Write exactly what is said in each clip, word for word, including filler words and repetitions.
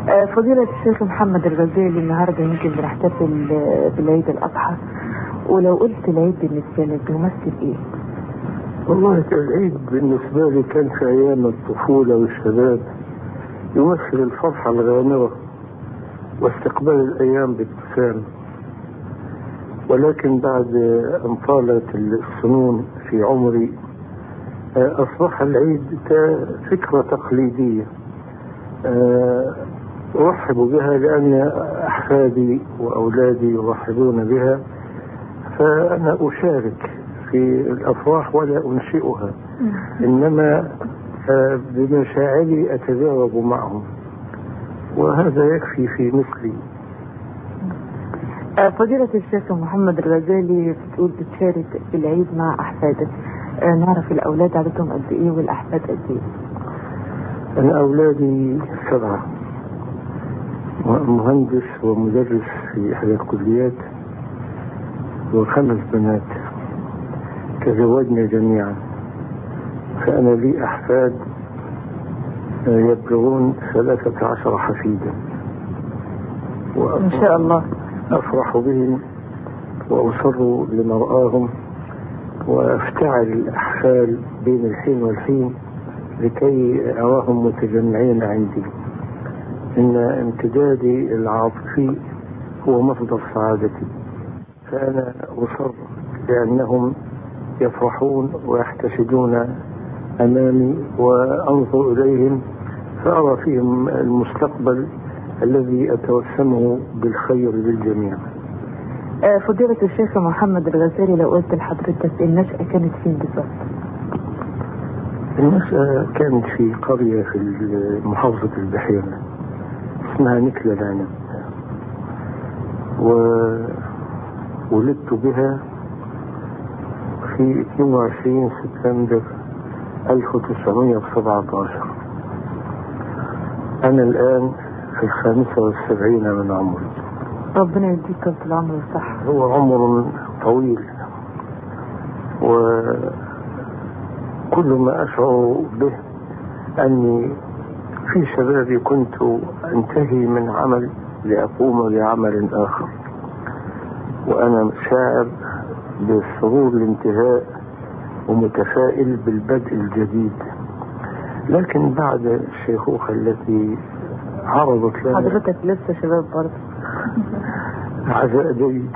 فضيلة الشيخ محمد الغزالي، النهارده يمكن بنحتفل بالعيد الأضحى، ولو قلت العيد بالنسبة لك بيمثل إيه؟ والله العيد بالنسبة لي كان في أيام الطفولة والشباب يمثل الفرحة الغامرة واستقبال الأيام بابتسام، ولكن بعد أن طالت السنون في عمري أصبح العيد كفكرة تقليدية أرحب بها لأن أحفادي وأولادي يرحبون بها، فأنا أشارك في الأفراح ولا أنشئها، إنما بمشاعري أتجاوب معهم، وهذا يكفي في مثلي. فضيلة الشيخ محمد الغزالي بتقول بتشارك في العيد مع أحفادك، نعرف الأولاد عددهم قد إيه والأحفاد قد إيه؟ أنا أولادي سبعة، مهندس ومدرس في إحدى الكليات، وخمس بنات تزوجنا جميعا، فأنا لي أحفاد يبلغون ثلاثة عشر حفيدا، إن شاء الله. أفرح بهم وأصر لمرآهم، وأفتعل الأحفال بين الحين والحين لكي أراهم متجمعين عندي. إن امتدادي العاطفي هو مصدر سعادتي، فأنا أصر لأنهم يفرحون ويحتشدون أمامي، وأنظر إليهم فأرى فيهم المستقبل الذي أتوسمه بالخير للجميع. فضيلة الشيخ محمد الغزالي، لو قلت لحضرتك النشأة كانت فين بالضبط؟ النشأة كانت في قرية في محافظة البحيرة اسمها نكلة العنب، وولدت بها في اثنين وعشرين سبتمبر ألف وتسعمائة وسبعة عشر. أنا الآن في الخامسة والسبعين من عمري. ربنا يديك طول العمر والصحة. هو عمر طويل، وكل ما أشعر به أني في شبابي كنت أنتهي من عمل لأقوم بعمل آخر، وأنا شاعر بسرور الانتهاء ومتفائل بالبدء الجديد. لكن بعد الشيخوخة التي عرضت لنا، حضرتك لسه شباب برضه عزاء جيد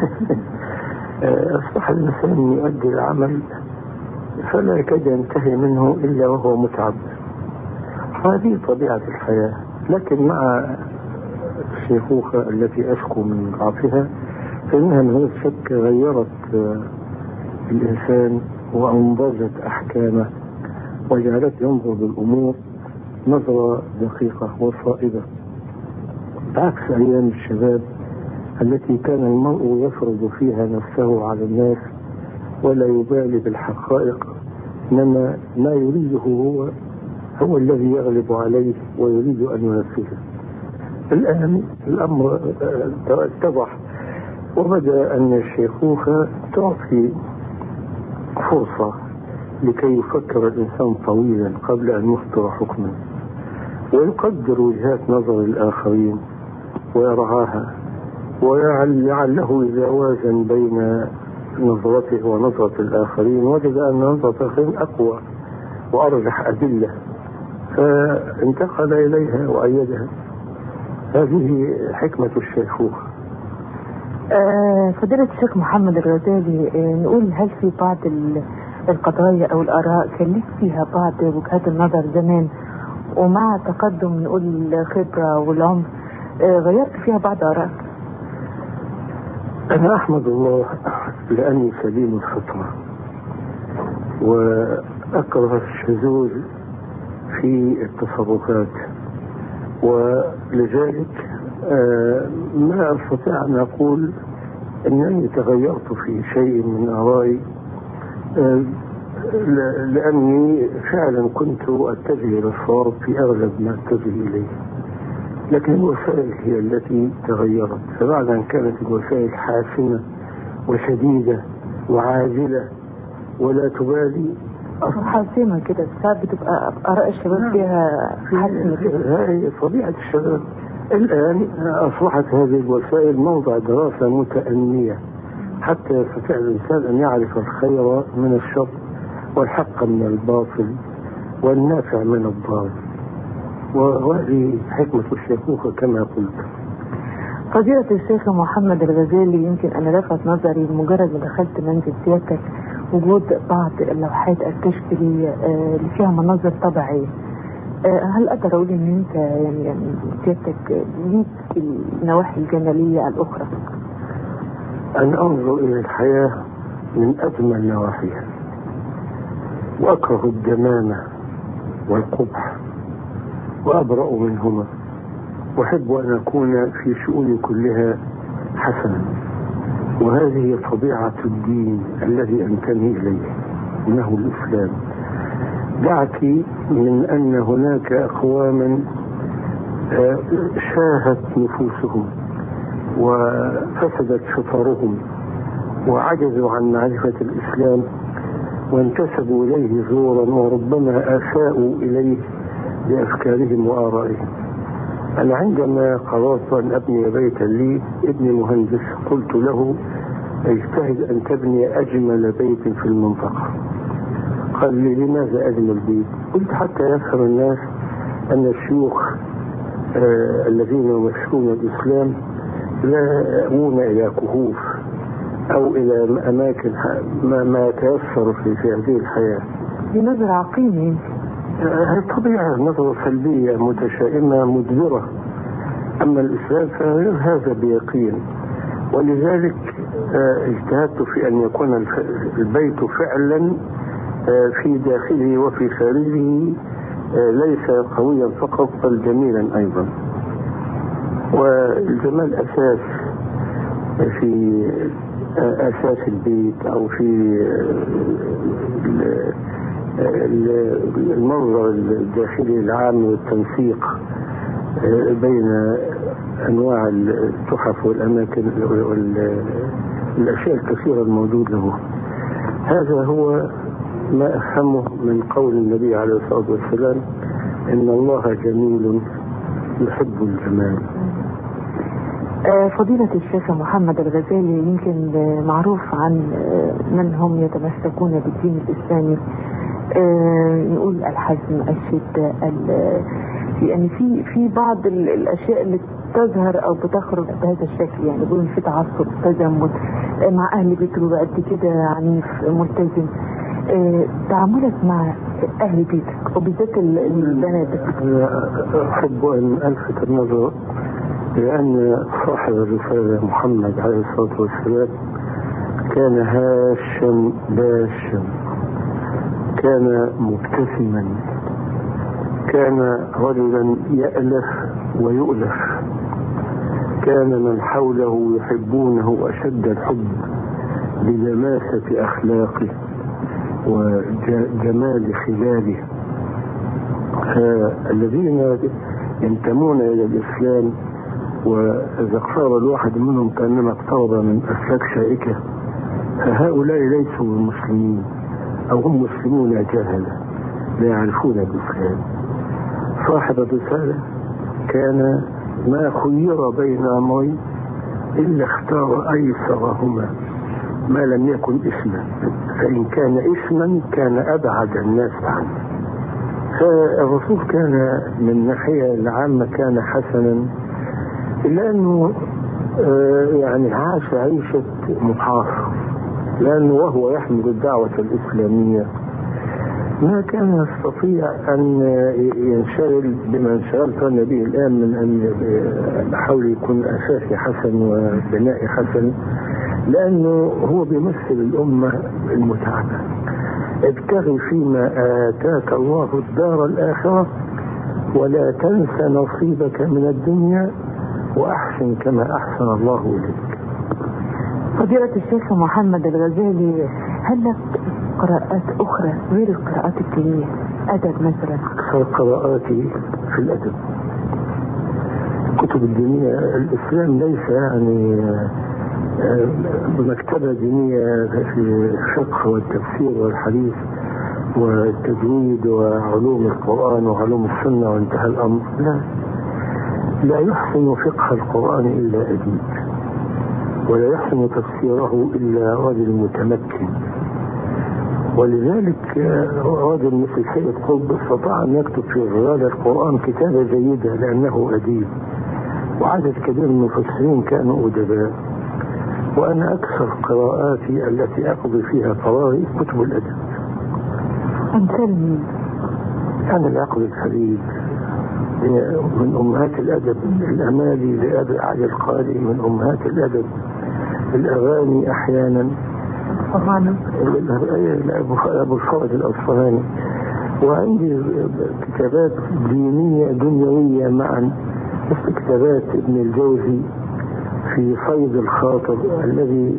أصبح الإنسان يؤدي العمل فلا يكاد ينتهي منه إلا وهو متعب. هذه طبيعة الحياة، لكن مع الشيخوخة التي أشكو من ضعفها فإنها من غير شك غيرت الإنسان وأنضجت أحكامه وجعلت ينظر للأمور نظرة دقيقة وصائبة، بعكس أيام الشباب التي كان المرء يفرض فيها نفسه على الناس ولا يبالي بالحقائق، إنما ما يريده هو هو الذي يغلب عليه ويريد أن ينفذه. الآن الأمر اتضح، وبدأ أن الشيخوخة تعطي فرصة لكي يفكر الإنسان طويلا قبل أن يصدر حكما، ويقدر وجهات نظر الآخرين ويرعاها، ولعله إذا وازن بين نظرته ونظرة الآخرين وجد أن نظرة الآخرين أقوى وأرجح أدلة، فانتقل إليها وأيدها. هذه حكمة الشيخوخة. آه فضيلة الشيخ محمد الغزالي، آه نقول هل في بعض القضايا أو الآراء كان لك فيها بعض وجهات النظر زمان، ومع تقدم نقول الخبرة والعمر آه غيرت فيها بعض آراء؟ أنا أحمد الله لأني سليم الفطرة، وأكره الشذوذ في التصرفات، ولذلك ما أستطيع أن أقول أنني تغيرت في شيء من آرائي، لأني فعلا كنت أتجه إلى الصواب في أغلب ما أتجه إليه، لكن الوسائل هي التي تغيرت. فبعد أن كانت الوسائل حاسمة وشديدة وعاجلة ولا تبالي، حاسمة كده، ساعات بتبقى آراء الشباب فيها حاسمة كده. هذه طبيعة الشباب. الآن أصبحت هذه الوسائل موضع دراسة متأنية حتى يستطيع الإنسان أن يعرف الخير من الشر والحق من الباطل والنافع من الضار، وهذه حكمة الشيخوخة كما قلت. فضيلة الشيخ محمد الغزالي، يمكن أنا لفت نظري مجرد ما دخلت منزل سيادتك وجود بعض اللوحات التشكيلية اللي فيها مناظر طبيعية. هل أقدر أقول إن أنت يعني, يعني سيادتك ليك في النواحي الجمالية الأخرى؟ أنا أنظر إلى الحياة من أجمل نواحيها، وأكره الدمامة والقبح وأبرأ منهما، وأحب أن أكون في شؤوني كلها حسنا، وهذه طبيعة الدين الذي أنتمي إليه إنه الإسلام. دعك من أن هناك أقواما شاهت نفوسهم وفسدت فطرهم وعجزوا عن معرفة الإسلام وانتسبوا إليه زورا، وربما أساءوا إليه بأفكارهم وآرائهم. أنا عندما قررت أن أبني بيتا لي، ابني مهندس، قلت له اجتهد أن تبني أجمل بيت في المنطقة. قال لي لماذا أجمل بيت؟ قلت حتى يفهم الناس أن الشيوخ آه الذين يمثلون الإسلام لا يأوون إلى كهوف أو إلى أماكن ما, ما يتيسر في, في هذه الحياة. دي نظرة عقيمة. هذه طبيعة نظرة سلبية متشائمة مدبرة. أما الإسلام فغير هذا بيقين، ولذلك اجتهدت في أن يكون البيت فعلا في داخله وفي خارجه ليس قويا فقط بل جميلا أيضا. والجمال أساس في أساس البيت أو في المنظر الداخلي العام والتنسيق بين أنواع التحف والأماكن والأشياء الكثيرة الموجودة له. هذا هو ما أفهمه من قول النبي عليه الصلاة والسلام: إن الله جميل يحب الجمال. فضيلة الشيخ محمد الغزالي، يمكن معروف عن من هم يتمسكون بالدين الإسلامي، نقول الحزم، الشدة، يعني في في بعض الأشياء اللي تظهر أو بتخرج بهذا الشكل، يعني يقولون في تعصب، تزمت مع أهل بيته بقى كده عنيف ملتزم. تعاملك مع أهل بيتك وبالذات البنات؟ أحب أن ألفت النظر لأن صاحب الرسالة محمد عليه الصلاة والسلام كان هاشا باشا، كان مبتسما، كان رجلا يألف ويؤلف، كان من حوله يحبونه أشد الحب لدماسة أخلاقه وجمال خلاله. الذين ينتمون إلى الإسلام وإذا اقترب الواحد منهم كأنما اقترب من أسلاك شائكة، فهؤلاء ليسوا مسلمين أو هم مسلمون جاهلة لا يعرفون الإسلام. صاحب الرسالة كان ما خير بين أمرين إلا اختار أيسرهما ما لم يكن اسما، فإن كان اسما كان أبعد الناس عنه. فالرسول كان من الناحية العامة كان حسنا، إلا أنه يعني عاش عيشة محاصر، لأنه وهو يحمل الدعوة الإسلامية ما كان يستطيع أن ينشغل بما انشغلت أنا به الآن من أن حاول يكون أساسي حسن وبنائي حسن، لأنه هو بيمثل الأمة المتعبة. ابتغي فيما آتاك الله الدار الآخرة ولا تنس نصيبك من الدنيا وأحسن كما أحسن الله إليك. فضيلة الشيخ محمد الغزالي، هل لك قراءات أخرى غير القراءات الدينية؟ أدب مثلا؟ أكثر قراءاتي في الأدب. كتب الدينية، الإسلام ليس يعني مكتبة دينية في الفقه والتفسير والحديث، والتجويد وعلوم القرآن وعلوم السنة وانتهى الأمر. لا، لا يحسن فقه القرآن إلا أديب، ولا يحسن تفسيره إلا رجل متمكن. ولذلك رجل مثل سيد قطب استطاع أن يكتب في ظلال القرآن كتابة جيدة لأنه أديب، وعدد كبير من المفسرين كانوا أدباء. وأنا أكثر قراءاتي التي أقضي فيها فراغي كتب الأدب. أمثال مين؟ أنا العقل الفريد من أمهات الأدب، الأمالي لأبي علي القاري من أمهات الأدب، الأغاني أحيانا أبو الفرج الأصفهاني. وعندي كتابات دينية دنيوية معا، مثل كتابات ابن الجوزي في صيد الخاطر الذي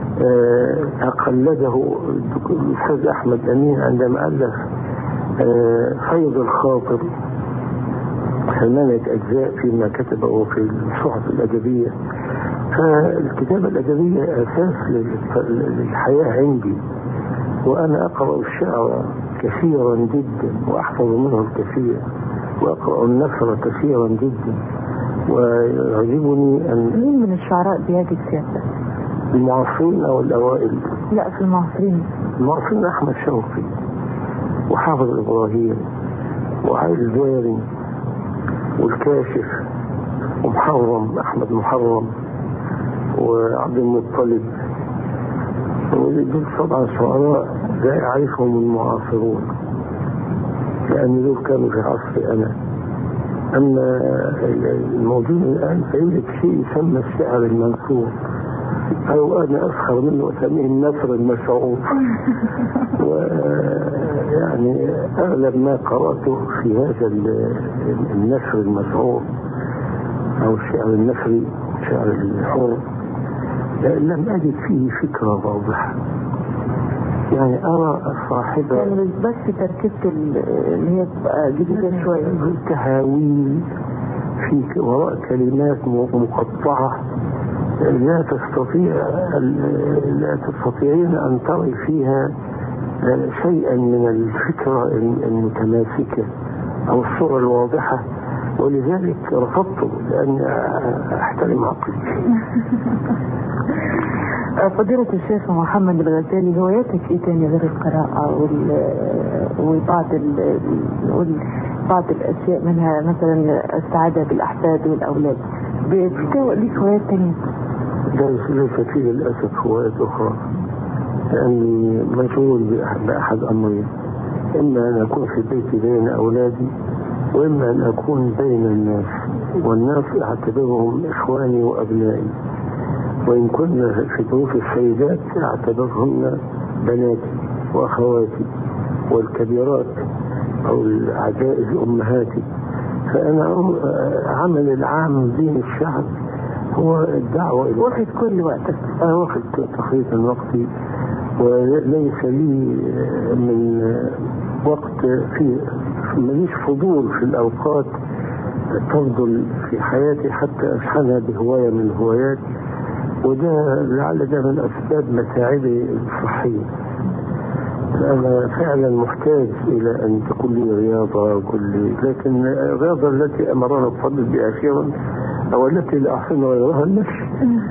أقلده الأستاذ أحمد أمين عندما ألف صيد الخاطر ثمانية أجزاء فيما كتبه في الصحف الأدبية. فالكتابة الأدبية أساس للحياة عندي، وأنا أقرأ الشعر كثيرا جدا وأحفظ منه الكثير، وأقرأ النثر كثيرا جدا. ويعجبني أن مين من الشعراء بيجد سياسة؟ المعاصرين أو الأوائل؟ لا، في المعاصرين. المعاصرين أحمد شوقي وحافظ إبراهيم وعائل الجاري والكاشف ومحرم أحمد محرم وعبد المطلب. ودول طبعا شعراء لا يعرفهم المعاصرون، لأن دول كانوا في عصري أنا. أما الموجود الآن فيوجد شيء يسمى الشعر المنثور، أو أنا أسخر منه أسميه النثر المشعور. ويعني أغلب ما قرأته في هذا النثر المشعور أو الشعر النثري، شعر الحر، لم أجد فيه فكرة واضحة. يعني أرى صاحبة يعني مش بس تركيبة اللي هي جديدة شوية، تهاويل في وراء كلمات مقطعة لا تستطيع لا تستطيعين أن تري فيها شيئا من الفكرة المتماسكة أو الصورة الواضحة. ولذلك رفضته لأن أحترم عقلي. فضيلة الشيخ محمد الغزالي، هواياتك ايه تاني غير القراءة وبعض بعض الأشياء منها مثلا السعادة بالأحفاد والأولاد؟ بتسوق ليك هوايات تانية؟ ليس فيه للأسف هوايات أخرى، لأني مشغول بأحد أمرين: إما أن أكون في بيتي بين أولادي، وإما أن أكون بين الناس، والناس أعتبرهم إخواني وأبنائي، وإن كنا في ظروف السيدات أعتبرهن بناتي وأخواتي، والكبيرات أو العجائز أمهاتي. فأنا عمل العام بين الشعب هو الدعوة إلى واخد كل وقتك. أنا واخد تقريبا وقتي، وليس لي من وقت في ماليش فضول في الأوقات تفضل في حياتي حتى أشحنها بهواية من الهوايات، وده لعل ده من أسباب متاعبي الصحية. أنا فعلا محتاج إلى أن تكون لي رياضة كل، لكن الرياضة التي أمرنا الطبيب بأخيرا أو التي لا أحسن غيرها المشي.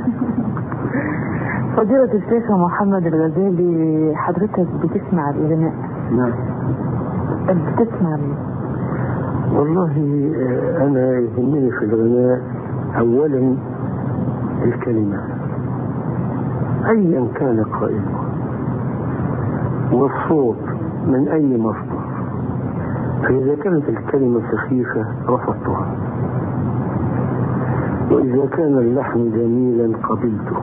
فضيلة الشيخ محمد الغزالي، حضرتك بتسمع الغناء؟ نعم. بتسمع مين؟ والله أنا يهمني في الغناء أولا الكلمة أيا كان قائلها، والصوت من أي مصدر. فإذا كانت الكلمة سخيفة رفضتها، وإذا كان اللحن جميلا قبلته.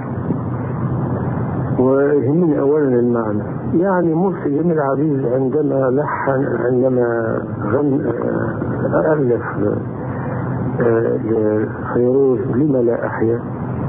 ويهمني أولا المعنى. يعني مرسي جميل عزيز عندما لحن عندما غن ألف لفيروز لما لا أحيا،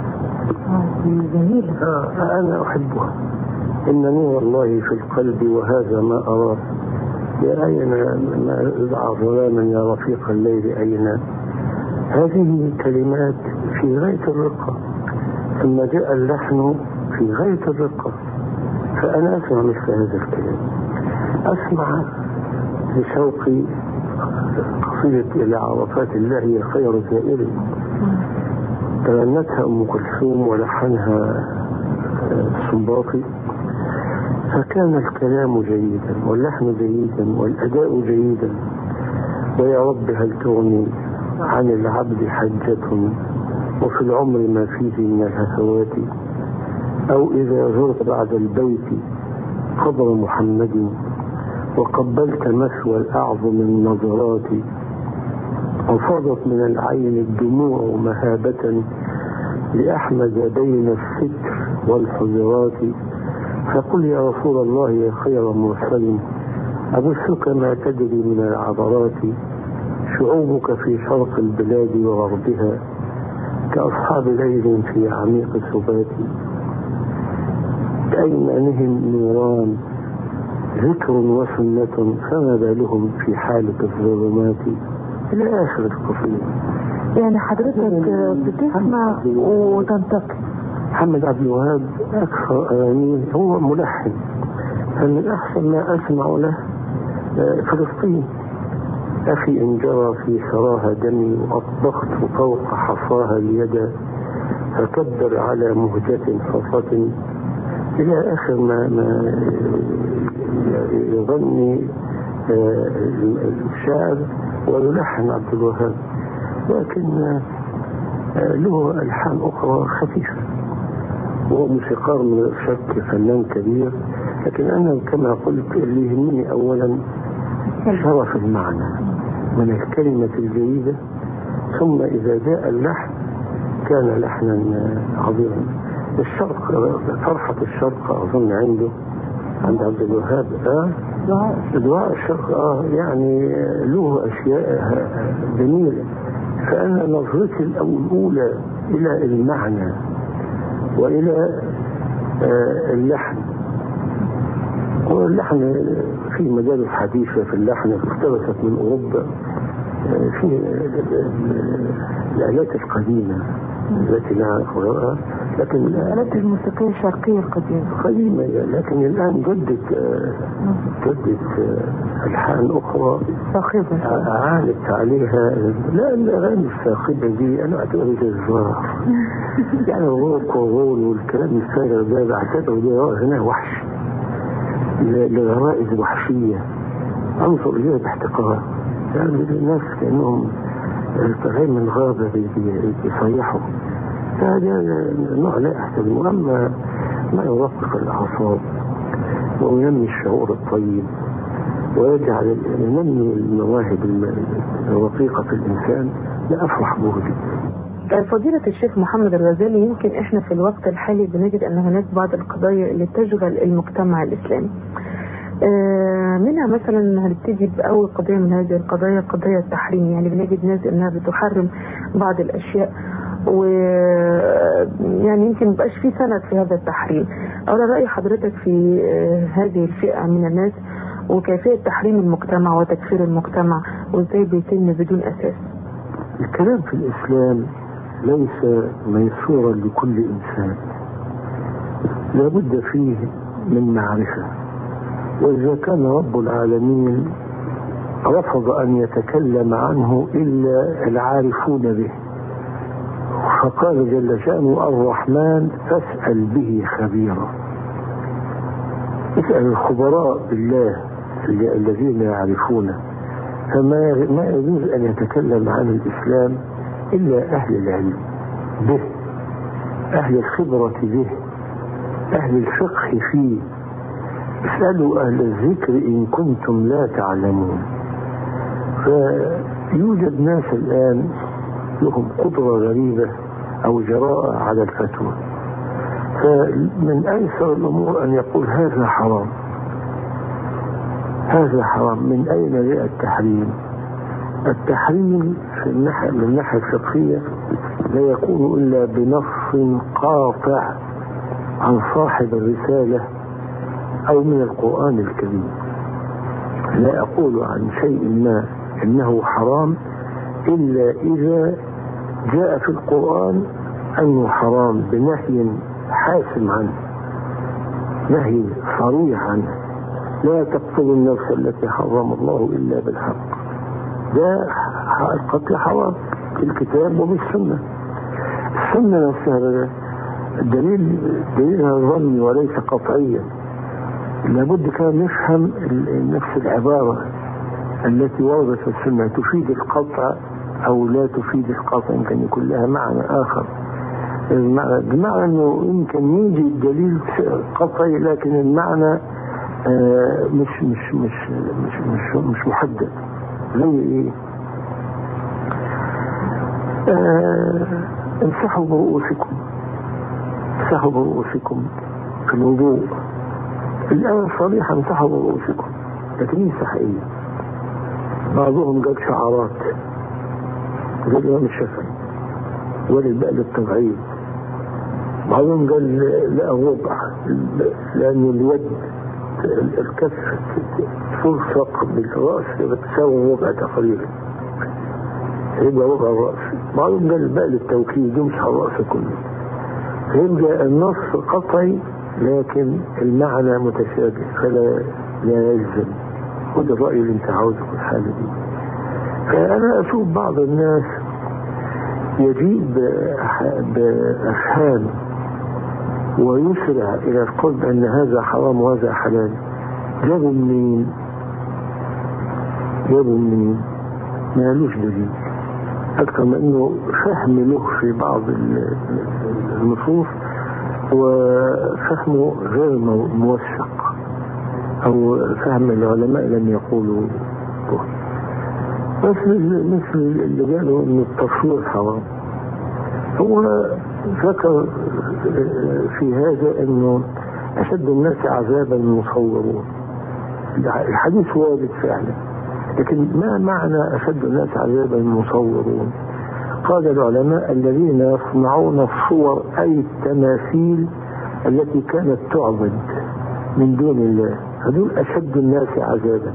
جميل. أنا أحبها. إن نور الله في القلب وهذا ما أراه، يا أين ما يدعى ظلاما يا رفيق الليل أين. هذه كلمات في غاية الرقة، ثم جاء اللحن في غاية الرقة، فأنا أسمع مثل هذا الكلام. أسمع بشوقي قصيدة إلى عرفات الله هي خير زائر، تغنتها أم كلثوم ولحنها السنباطي، فكان الكلام جيدا واللحن جيدا والأداء جيدا. ويا رب هل تغني عن العبد حجة وفي العمر ما فيه من الهفوات، أو إذا زرت بعد البيت قبر محمد وقبلت مثوى الأعظم النظرات، وفاضت من العين الدموع مهابة لأحمد بين الستر والحجرات، فقل يا رسول الله يا خير مرسل أبثك ما تدري من العبرات، شعوبك في شرق البلاد وغربها كأصحاب ليل في عميق السبات، بأيمانهم نيران ذكر وسنة فما بالهم في حالة الظلمات، إلى آخر القصيدة. يعني حضرتك بتسمع وتنتقي. محمد عبد الوهاب أكثر أغانيه هو ملحن، فمن أحسن ما أسمع له فلسطين. أخي إن جرى في ثراها دمي وأطبخت فوق حصاها اليد فكبر على مهجة حصة، إلى آخر ما, ما يغني الشاعر ويلحن عبد الوهاب، لكن له ألحان أخرى خفيفة، وهو موسيقار من الشك فنان كبير. لكن أنا كما قلت اللي يهمني أولا شرف المعنى من الكلمة الجيدة، ثم إذا جاء اللحن كان لحنا عظيما. الشرق فرحة الشرق أظن عنده عند عبد الوهاب آه دعاء الشرق آه يعني له أشياء جميلة. فأنا نظرتي الأولى إلى المعنى وإلى آه اللحن، واللحن في مجال حديثة في اللحن اقتبست من أوروبا آه في الآلات القديمة التي لا أقرأها، لكن الآلات الموسيقية الشرقية القديمة قديمة، لكن الآن جدت جدت ألحان أخرى صاخبة أعانت عليها. لا الأغاني الصاخبة دي أنا أعتبر جزار يعني الروك والرول والكلام السائر ده أعتبر ده هنا وحش لغرائز وحشية أنظر إليها باحتقار. يعني الناس كأنهم غير من الغابة بيصيحوا، هذا نوع لا أحسن. أما ما يرقق الأعصاب وينمي الشعور الطيب ويجعل ينمي المواهب الرقيقة في الإنسان، لا أفرح به جدا. فضيلة الشيخ محمد الغزالي، يمكن إحنا في الوقت الحالي بنجد أن هناك بعض القضايا اللي تشغل المجتمع الإسلامي. آه منها مثلا هنبتدي بأول قضية من هذه القضايا قضايا التحريم. يعني بنجد ناس أنها بتحرم بعض الأشياء، ويعني يمكن مبقاش في سند في هذا التحريم. أولا رأي حضرتك في آه هذه الفئة من الناس وكيفية تحريم المجتمع وتكفير المجتمع وإزاي بيتم بدون أساس؟ الكلام في الإسلام ليس ميسورا لكل إنسان، لابد فيه من معرفة. وإذا كان رب العالمين رفض أن يتكلم عنه إلا العارفون به، فقال جل شأنه الرحمن فاسأل به خبيرا. اسأل الخبراء بالله الذين يعرفونه. فما ما يجوز أن يتكلم عن الإسلام إلا أهل العلم به، أهل الخبرة به، أهل الفقه فيه. اسألوا أهل الذكر إن كنتم لا تعلمون. فيوجد ناس الآن لهم قدرة غريبة أو جراءة على الفتوى، فمن أيسر الأمور أن يقول هذا حرام هذا حرام. من أين جاء التحريم؟ التحريم في الناحية من الناحية الفقهية لا يكون إلا بنص قاطع عن صاحب الرسالة أو من القرآن الكريم. لا أقول عن شيء ما إنه حرام إلا إذا جاء في القرآن أنه حرام بنهي حاسم عنه، نهي صريح عنه. لا تقتلوا النفس التي حرم الله إلا بالحق. ده القتل حرام في الكتاب وبالسنة. السنة نفسها الدليل دليلها ظني وليس قطعيا. لابد كان نفهم نفس العبارة التي وردت في السنة تفيد القطع أو لا تفيد القطع، يمكن يكون لها معنى آخر، بمعنى أنه يمكن يجي الدليل قطعي لكن المعنى آه مش مش مش مش مش, مش محدد. زي إيه؟ آه امسحوا برؤوسكم، امسحوا برؤوسكم في الوضوء. الآن صريحة امسحوا برؤوسكم، لكن يمسح إيه؟ بعضهم قال شعارات زي الإمام الشافعي وللبقل التبعيد، بعضهم قال لا الربع لأن اليد الكف تلصق بالرأس بتساوي ربع تقريبا يبقى ربع الرأس. بعضهم قال البقل التوكيد يمسح الرأس كله. فيبقى النص قطعي لكن المعنى متشابه فلا لا يلزم. خد الرأي اللي انت عاوزه في الحالة دي. فأنا أشوف بعض الناس يجيب بأفهام ويسرع إلى القول بأن هذا حرام وهذا حلال. جابوا منين؟ جابوا منين؟ ما لوش دليل أكثر من أنه فهم له في بعض النصوص وفهمه غير موثق أو فهم العلماء لم يقولوا به. مثل مثل اللي قالوا أن التصوير حرام. هو ذكر في هذا أنه أشد الناس عذابا المصورون. الحديث وارد فعلا، لكن ما معنى أشد الناس عذابا المصورون؟ قال العلماء الذين يصنعون الصور أي التماثيل التي كانت تعبد من دون الله، هذول أشد الناس عذابا.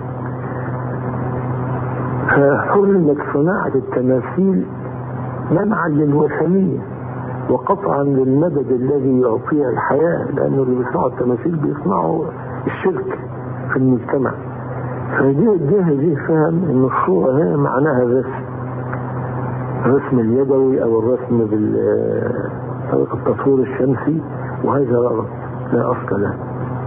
فحرمت صناعة التماثيل منعا للوثنية وقطعا للمدد الذي يعطيها الحياة، لأنه اللي بيصنعوا التماثيل بيصنعوا الشرك في المجتمع. فدي دي فهم ان الصورة هي معناها الرسم الرسم اليدوي او الرسم بالتصوير الشمسي، وهذا غلط لا اصل له.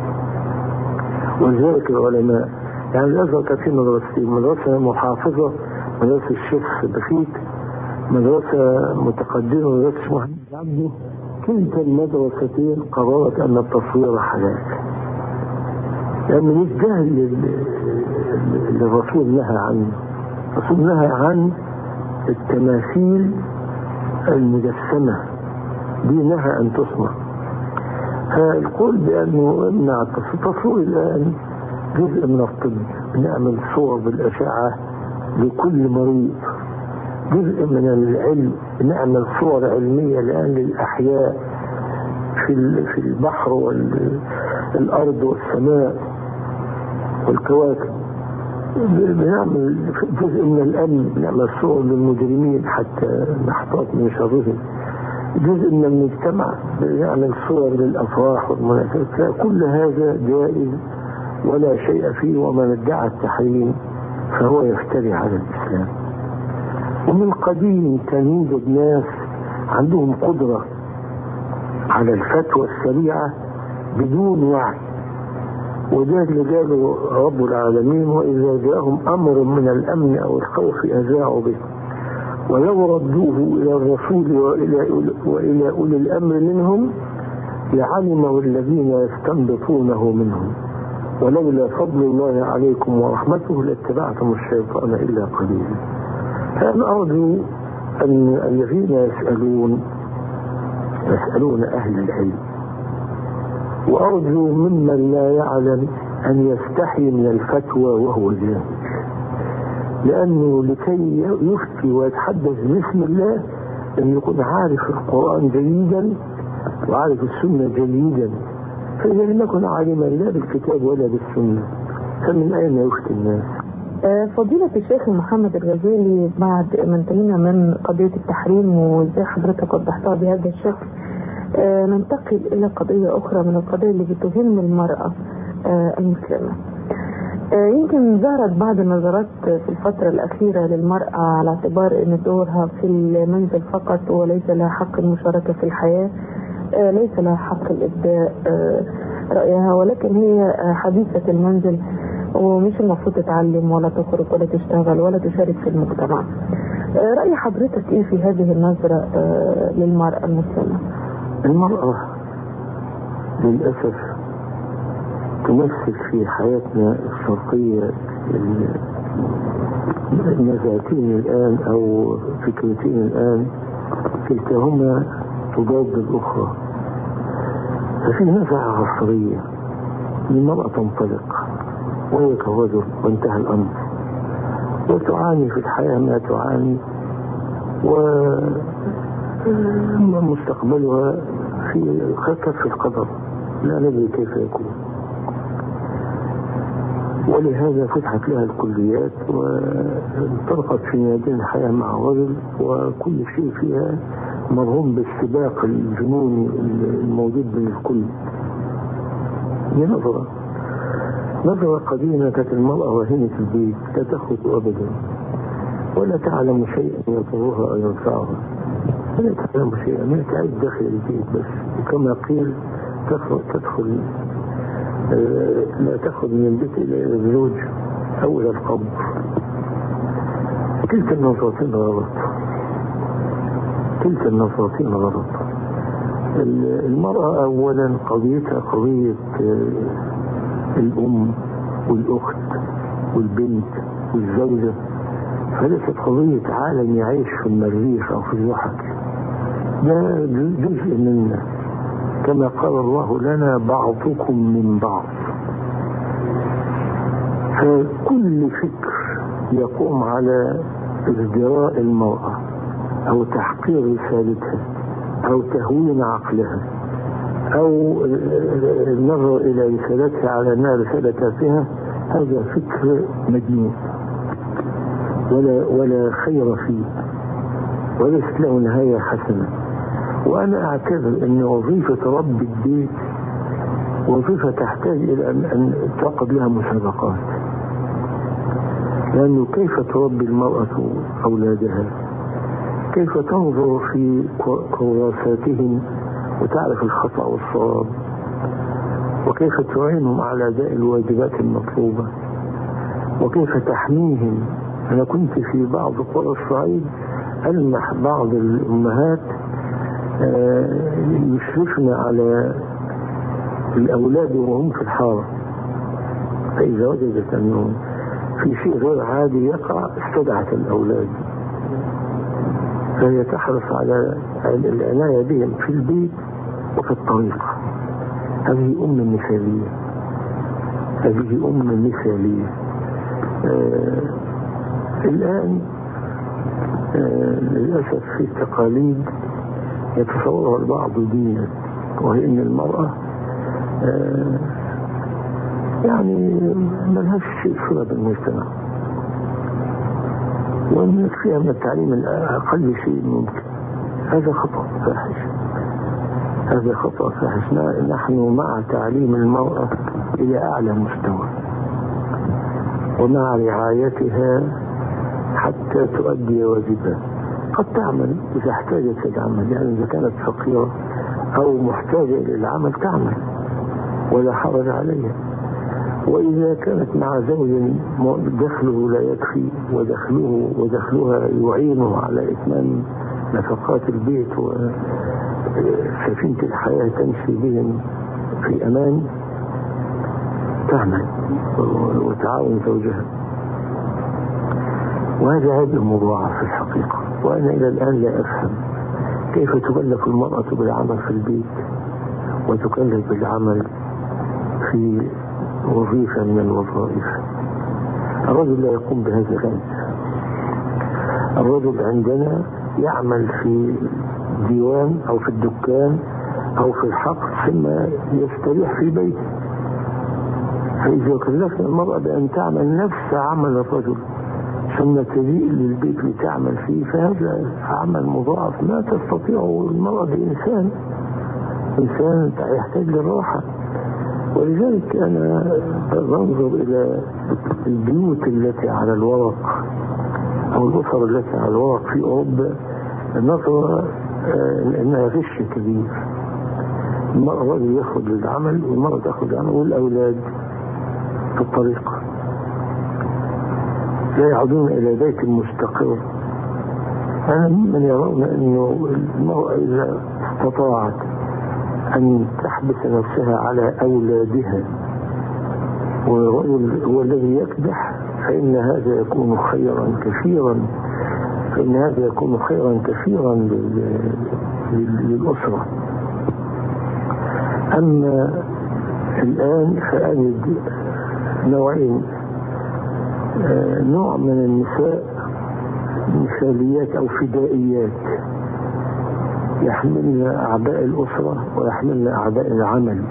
ولذلك العلماء يعني الازهر كان في مدرستين، مدرسة محافظة مدرسة الشيخ بخيت، مدرسة متقدمة مدرسة محمد عبده. كلتا المدرستين قررت ان التصوير حلال، لأن مش ده اللي الرسول نهى عنه. الرسول نهى عن التماثيل المجسمة دي، نهى أن تصنع. فالقول بأنه امنع التصوير الآن جزء من الطب، نعمل صور بالأشعة لكل مريض، جزء من العلم، نعمل صور علمية الآن للأحياء في في البحر والأرض والسماء والكواكب، بنعمل جزء من الأمن، بنعمل صور للمجرمين حتى نحتاط من شرهم، جزء من المجتمع بنعمل صور للأفراح والمناسبات. كل هذا جائز ولا شيء فيه، ومن ادعى التحريم فهو يفتري على الإسلام. ومن قديم كان يوجد ناس عندهم قدرة على الفتوى السريعة بدون وعي، وده اللي قاله رب العالمين وإذا جاءهم أمر من الأمن أو الخوف أذاعوا به ولو ردوه إلى الرسول وإلى, وإلى أولي الأمر منهم لعلموا الذين يستنبطونه منهم ولولا فضل الله عليكم ورحمته لاتبعتم الشيطان إلا قليلا. فأنا أرجو أن الذين يسألون يسألون أهل العلم، وأرجو ممن لا يعلم أن يستحي من الفتوى وهو جاهل، لأنه لكي يفتي ويتحدث باسم الله أن يكون عارف القرآن جيدا وعارف السنة جيدا. فإذا لم يكن عالما لا بالكتاب ولا بالسنة فمن أين يفتي الناس؟ فضيلة الشيخ محمد الغزالي، بعد ما انتهينا من قضية التحريم وازاي حضرتك وضحتها بهذا الشكل، ننتقل إلى قضية أخرى من القضايا اللي بتهم المرأة المسلمة. يمكن ظهرت بعض النظرات في الفترة الأخيرة للمرأة على اعتبار أن دورها في المنزل فقط وليس لها حق المشاركة في الحياة، ليس لها حق الإبداء رأيها، ولكن هي حديثة المنزل ومش المفروض تتعلم ولا تخرج ولا تشتغل ولا تشارك في المجتمع. رأي حضرتك إيه في هذه النظرة للمرأة المسلمة؟ المرأة للأسف تمثل في حياتنا الشرقية نزعتين الآن أو فكرتين الآن كلتاهما تضاد الأخرى. ففي نزعة عصرية المرأة تنطلق وهي كالرجل وانتهى الأمر، وتعاني في الحياة ما تعاني، ومستقبلها في كف القدر لا ندري كيف يكون. ولهذا فتحت لها الكليات وانطلقت في ميدان الحياة مع الرجل، وكل شيء فيها مرهون بالسباق الجنوني الموجود بين الكل. دي نظرة نظرة قديمة. كانت المرأة وهنة البيت لا تخرج أبدا ولا تعلم شيئا يضرها أو ينفعها، ولا تعلم شيئا، ما تعد داخل البيت بس، وكما قيل تدخل, تدخل لا تخرج من البيت إلى الزوج أو إلى القبر. تلك النظرتين غلط، تلك النظرتين غلط. المرأة أولا قضيتها قضية الأم والأخت والبنت والزوجة، فليست قضية عالم يعيش في المريخ أو في الوحك. ده جزء منا، كما قال الله لنا بعضكم من بعض. فكل فكر يقوم على ازدراء المرأة أو تحقير رسالتها أو تهوين عقلها أو النظر إلى رسالتها على أنها رسالة تافهة، هذا فكر مجنون ولا ولا خير فيه وليست له نهاية حسنة. وأنا أعتبر أن وظيفة رب البيت وظيفة تحتاج إلى أن تعقد لها مسابقات، لأنه كيف تربي المرأة أولادها، كيف تنظر في كراساتهم وتعرف الخطأ والصواب، وكيف تعينهم على أداء الواجبات المطلوبة، وكيف تحميهم. أنا كنت في بعض قرى الصعيد ألمح بعض الأمهات يشرفن على الأولاد وهم في الحارة، فإذا وجدت أنه في شيء غير عادي يقع استدعت الأولاد، فهي تحرص على العناية بهم في البيت وفي الطريق. هذه أم مثالية، هذه أم مثالية. آه الآن آه للأسف في تقاليد يتصورها البعض دينا، وهي أن المرأة آه يعني ما لهاش شيء صلة بالمجتمع، وأن يكفيها من التعليم أقل شيء ممكن. هذا خطأ فاحش، هذا خطأ فاحش. نحن مع تعليم المرأة إلى أعلى مستوى ومع رعايتها حتى تؤدي واجبها. قد تعمل إذا احتاجت العمل، يعني إذا كانت فقيرة أو محتاجة للعمل تعمل ولا حرج عليها. وإذا كانت مع زوج دخله لا يكفي ودخله ودخلها يعينه على إتمام نفقات البيت وسفينة الحياة تمشي بهم في أمان، تعمل وتعاون زوجها. وهذا عبء مضاعف في الحقيقة. وأنا إلى الآن لا أفهم كيف تكلف المرأة بالعمل في البيت وتكلف بالعمل في وظيفة من الوظائف. الرجل لا يقوم بهذا العمل. الرجل عندنا يعمل في ديوان أو في الدكان أو في الحقل ثم يستريح في بيته. فإذا كلفنا المرأة بأن تعمل نفس عمل الرجل ثم تجيء للبيت لتعمل فيه، فهذا عمل مضاعف ما تستطيعه المرأة. بإنسان إنسان يحتاج للراحة، ولذلك أنا بنظر إلى البيوت التي على الورق أو الأسر التي على الورق في أوروبا نظرة أنها غش كبير. المرأة رجل يأخذ للعمل والمرأة تأخذ العمل والأولاد في الطريق لا يعودون إلى بيت مستقر. أنا ممن يرون أنه المرأة إذا استطاعت أن تحبس نفسها على أولادها والرجل هو الذي يكدح فإن هذا يكون خيرا كثيرا فإن هذا يكون خيرا كثيرا للأسرة. أما الآن فأجد نوعين، نوع من النساء مثاليات أو فدائيات يحملن أعباء الأسرة ويحملن أعباء العمل،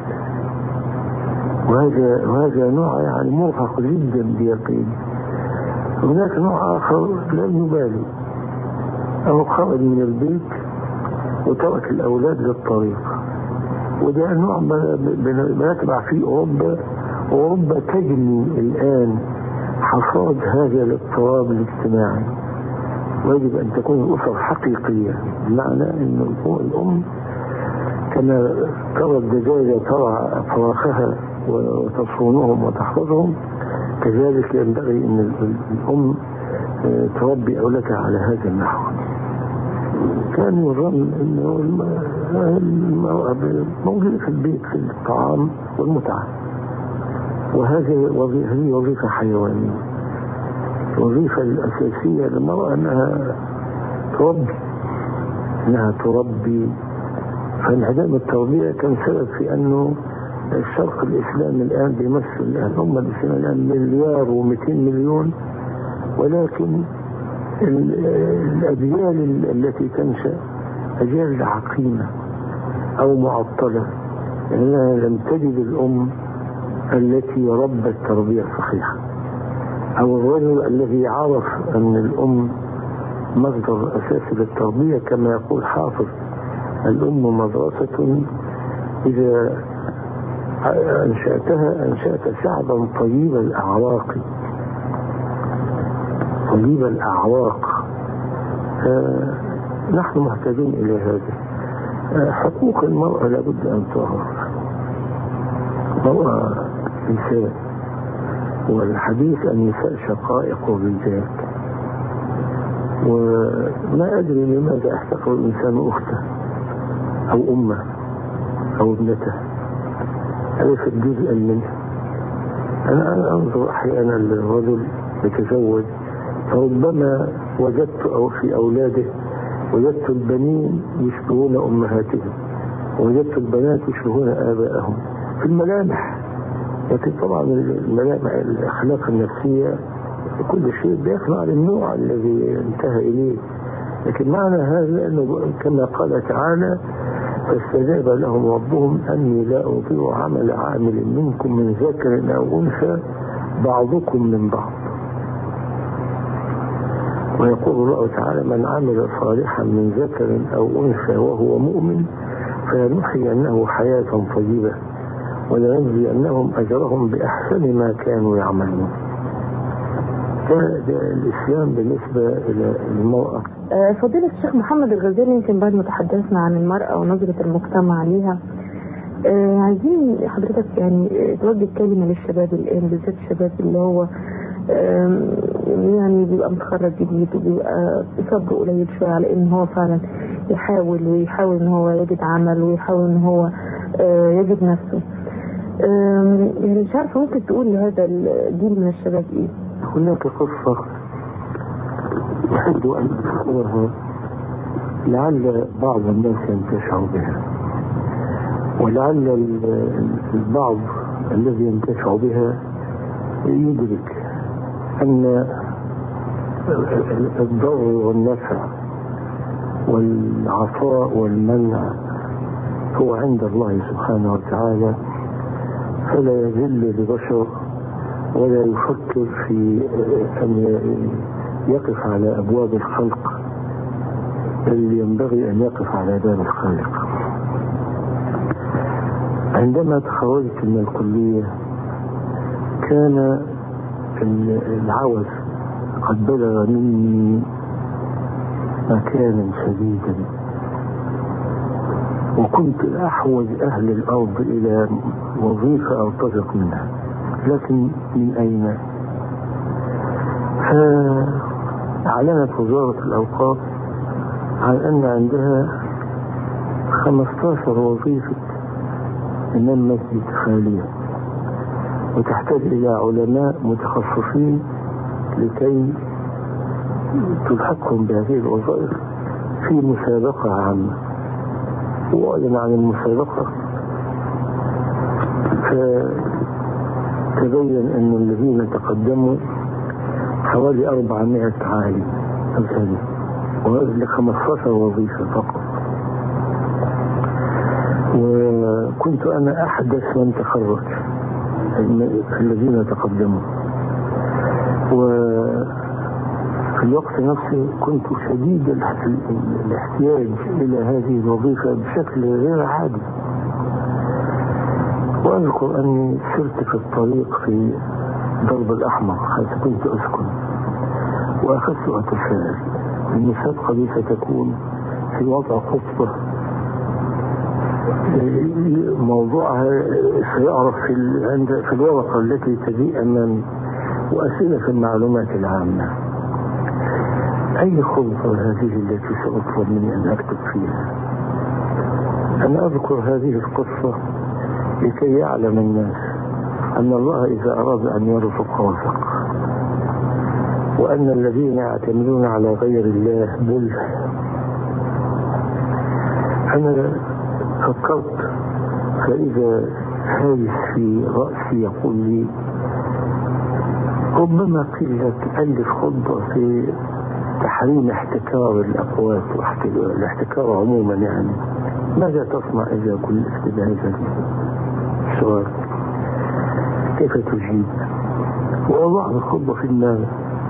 وهذا وهذا نوع يعني مرهق جدا بيقين. هناك نوع آخر لم يبالي، أو خرج من البيت وترك الأولاد للطريق، وده نوع بنتبع فيه أوروبا. أوروبا تجني الآن حصاد هذا الاضطراب الاجتماعي، ويجب أن تكون الأسر حقيقية، بمعنى أن الأم كما ترى الدجاجة ترى أفراخها وتصونهم وتحفظهم، كذلك ينبغي أن الأم تربي أولادها على هذا النحو. كان يظن أنه المرأة موجودة في البيت في الطعام والمتعة، وهذه وظيفة حيوانية. الوظيفة الأساسية للمرأة أنها تربي أنها تربي فانعدام التربية كان سبب في أنه الشرق الإسلامي الآن بيمثل الأمة الإسلامية الآن مليار ومئتين مليون، ولكن الأجيال التي تنشأ أجيال عقيمة أو معطلة، لأنها لم تجد الأم التي ربت تربية صحيحة، أو الرجل الذي عرف أن الأم مصدر أساسي للتربية. كما يقول حافظ: الأم مدرسة إذا أنشأتها أنشأت شعبا طيب الأعراق طيب الأعراق. نحن محتاجين إلى هذا. حقوق المرأة لابد أن تعرف. المرأة إنسان، والحديث النساء شقائق الرجال، وما أدري لماذا احتقر الإنسان أخته أو أمه أو ابنته، أليست جزءا منه. أنا أنظر أحيانا للرجل يتزوج، فربما وجدت أو في أولاده وجدت البنين يشبهون أمهاتهم، ووجدت البنات يشبهون آبائهم في الملامح، لكن طبعا الملامح الأخلاق النفسية كل شيء بيخضع للنوع الذي انتهى إليه. لكن معنى هذا أنه كما قال تعالى: فاستجاب لهم ربهم أني لا أضيع عمل عامل منكم من ذكر أو أنثى بعضكم من بعض. ويقول الله تعالى: من عمل صالحا من ذكر أو أنثى وهو مؤمن فلنحيينه حياة طيبة ولنجزينهم أجرهم بأحسن ما كانوا يعملون. هذا الإسلام بالنسبة إلى المرأة. فضيلة الشيخ محمد الغزالي، يمكن بعد ما تحدثنا عن المرأة ونظرة المجتمع ليها، عايزين حضرتك يعني توجه كلمة للشباب الآن، بالذات الشباب اللي هو يعني بيبقى متخرج جديد وبيبقى صبره قليل شوية على إن هو فعلا يحاول ويحاول إن هو يجد عمل ويحاول إن هو يجد نفسه. يعني مش عارفة ممكن تقول لهذا الجيل من الشباب إيه؟ هناك قصة أحب أن أذكرها لعل بعض الناس ينتفع بها، ولعل البعض الذي ينتفع بها يدرك أن الضر والنفع والعطاء والمنع هو عند الله سبحانه وتعالى، فلا يذل لبشر ولا يفكر في أن يقف على أبواب الخلق، بل ينبغي أن يقف على باب الخالق. عندما تخرجت من الكلية كان العوز قد بلغ مني مكانا شديدا، وكنت أحوج أهل الأرض إلى وظيفة أرتزق منها، لكن من أين؟ فأعلنت وزارة الأوقاف عن أن عندها خمسة عشر وظيفة إمام مسجد خالية، وتحتاج إلى علماء متخصصين لكي تلحقهم بهذه الوظائف في مسابقة عامة. وأعلن عن المسابقة، فتبين أن الذين تقدموا حوالي أربعمائة عالم أزهري، وهذا خمسة عشر وظيفة فقط. وكنت أنا أحدث من تخرج الذين تقدموا، وفي الوقت نفسه كنت شديد الاحتياج إلى هذه الوظيفة بشكل غير عادي. وأذكر أني سرت في الطريق في درب الأحمر حيث كنت أسكن، وأخذت أتساءل المسابقة دي ستكون في وضع خطبة موضوعها سيعرف في, في الورقة التي تجيء أمامي، وأسئلة في المعلومات العامة. أي خطبة هذه التي سأطلب مني أن أكتب فيها؟ أنا أذكر هذه القصة لكي يعلم الناس أن الله إذا أراد أن يرزق رزق، وأن الذين يعتمدون على غير الله بله. أنا فكرت، فإذا هايس في رأسي يقول لي ربما قيل لك ألف خطبة في تحريم احتكار الأقوات والاحتكار عموما، يعني ماذا تصنع إذا كنت بهذا السؤال؟ كيف تجيب؟ ووضعت الخطبة في دماغي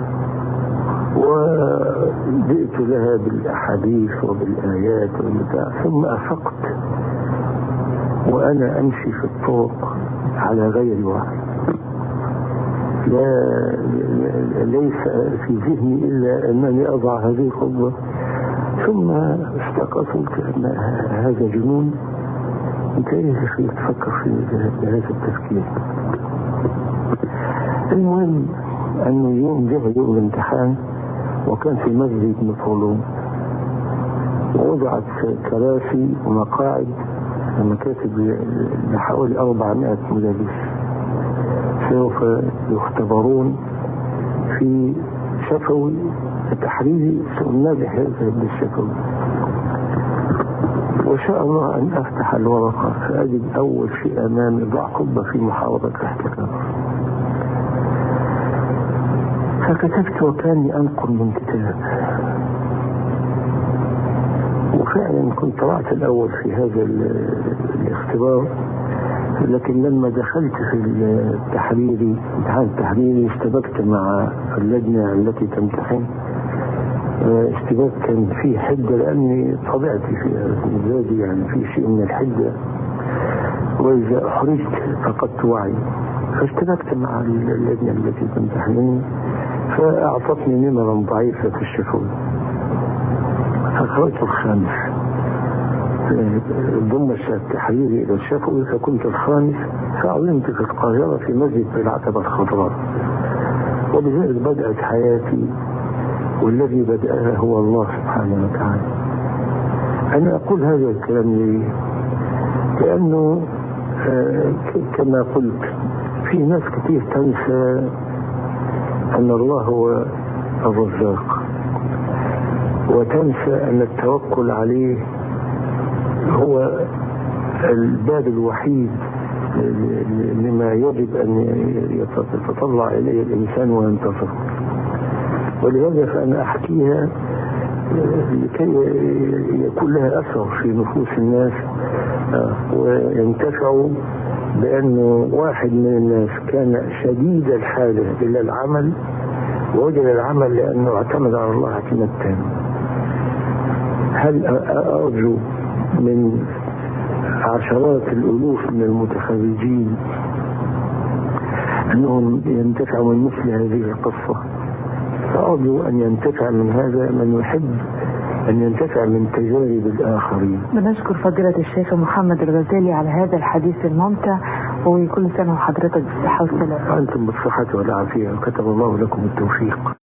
وجئت لها بالأحاديث وبالآيات والبتاع، ثم أفقت وأنا أمشي في الطرق على غير وعي، لا ليس في ذهني إلا أنني أضع هذه الخطبة. ثم استيقظت أن هذا جنون، أنت إيه تفكر في هذا التفكير؟ المهم أنه يوم جاء يوم الامتحان، وكان في مسجد مطولون، ووضعت كراسي ومقاعد ومكاتب لحوالي أربعمائة مدرس سوف يختبرون في شفوي التحريري، سأناجح هذا بالشفوي. وشاء الله أن أفتح الورقة فأجد أول شيء أمامي ضع خطبة في محاولة الاحتكار. فكتبت وكاني أنقل من كتاب، وفعلا كنت طلعت الأول في هذا الاختبار. لكن لما دخلت في التحريري امتحان التحريري اشتبكت مع اللجنة التي تمتحن، اشتباك كان فيه حدة، لأني طبيعتي في مزاجي يعني في شيء من الحدة، وإذا أحرجت فقدت وعي، فاشتبكت مع اللجنة التي تمتحنني، فأعطتني نمرا ضعيفة في الشفوي، فخرجت الخامس. ضم التحريري إلى الشفوي فكنت الخامس، فأعلمت في القاهرة في مسجد العتبة الخضراء، وبذلك بدأت حياتي، والذي بدأها هو الله سبحانه وتعالى. أنا أقول هذا الكلام لي لأنه آه كما قلت في ناس كثير تنسى أن الله هو الرزاق، وتنسى أن التوكل عليه هو الباب الوحيد لما يجب أن يتطلع إليه الإنسان وينتصر. ولهذا فأنا أحكيها لكي يكون لها أثر في نفوس الناس وينتفعوا، بأنه واحد من الناس كان شديد الحاجة إلى العمل، ووجد العمل لأنه اعتمد على الله اعتماد تام. هل أرجو من عشرات الألوف من المتخرجين أنهم ينتفعوا من مثل هذه القصة، فأرجو أن ينتفع من هذا من يحب أن ينتفع من تجارب الآخرين. بنشكر فضيلة الشيخ محمد الغزالي على هذا الحديث الممتع، وكل سنة وحضرتك بالصحة والسلامة. أنتم بالصحة والعافية، وكتب الله لكم التوفيق.